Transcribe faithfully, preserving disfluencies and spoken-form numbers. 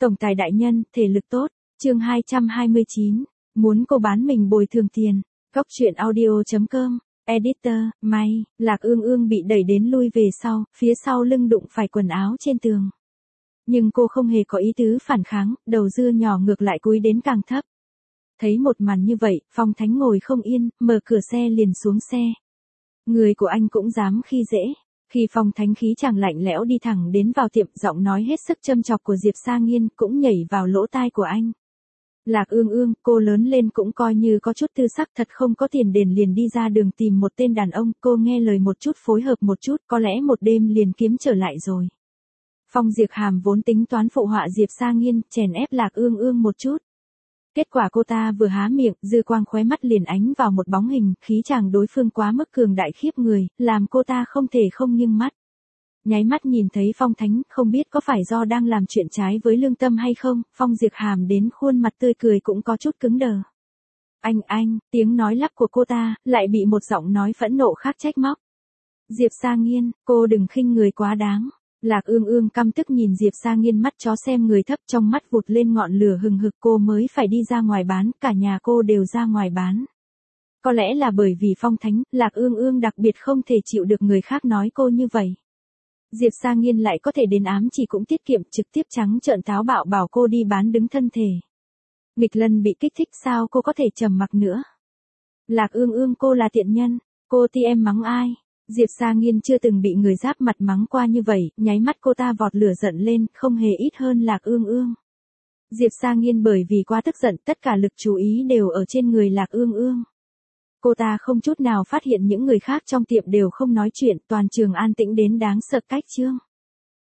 Tổng tài đại nhân, thể lực tốt. Chương hai trăm hai mươi chín. Muốn cô bán mình bồi thường tiền. Góc truyện audio chấm com. Editor, may, Lạc Ương Ương bị đẩy đến lui về sau, phía sau lưng đụng phải quần áo trên tường. Nhưng cô không hề có ý tứ phản kháng, đầu dưa nhỏ ngược lại cúi đến càng thấp. Thấy một màn như vậy, Phong Thánh ngồi không yên, mở cửa xe liền xuống xe. Người của anh cũng dám khi dễ. Khi Phong Thánh khí chàng lạnh lẽo đi thẳng đến vào tiệm, giọng nói hết sức châm chọc của Diệp Sa Nghiên cũng nhảy vào lỗ tai của anh. Lạc Ương Ương, cô lớn lên cũng coi như có chút tư sắc, thật không có tiền đền liền đi ra đường tìm một tên đàn ông, cô nghe lời một chút phối hợp một chút, có lẽ một đêm liền kiếm trở lại rồi. Phong Diệp Hàm vốn tính toán phụ họa Diệp Sa Nghiên, chèn ép Lạc Ương Ương một chút. Kết quả cô ta vừa há miệng, dư quang khóe mắt liền ánh vào một bóng hình, khí chàng đối phương quá mức cường đại khiếp người, làm cô ta không thể không nghiêng mắt. Nháy mắt nhìn thấy Phong Thánh, không biết có phải do đang làm chuyện trái với lương tâm hay không, Phong Diệp Hàm đến khuôn mặt tươi cười cũng có chút cứng đờ. Anh anh, tiếng nói lắp của cô ta, lại bị một giọng nói phẫn nộ khác trách móc. Diệp Sa Nghiên, cô đừng khinh người quá đáng. Lạc Ương Ương căm tức nhìn Diệp Sa Nghiên mắt chó xem người thấp, trong mắt vụt lên ngọn lửa hừng hực, cô mới phải đi ra ngoài bán, cả nhà cô đều ra ngoài bán. Có lẽ là bởi vì Phong Thánh, Lạc Ương Ương đặc biệt không thể chịu được người khác nói cô như vậy. Diệp Sa Nghiên lại có thể đến ám chỉ cũng tiết kiệm, trực tiếp trắng trợn táo bạo bảo cô đi bán đứng thân thể. Nghịch Lân bị kích thích sao cô có thể trầm mặc nữa. Lạc Ương Ương, cô là tiện nhân, cô ti em mắng ai. Diệp Sa Nghiên chưa từng bị người giáp mặt mắng qua như vậy, nháy mắt cô ta vọt lửa giận lên, không hề ít hơn Lạc Ương Ương. Diệp Sa Nghiên bởi vì quá tức giận, tất cả lực chú ý đều ở trên người Lạc Ương Ương. Cô ta không chút nào phát hiện những người khác trong tiệm đều không nói chuyện, toàn trường an tĩnh đến đáng sợ cách chương.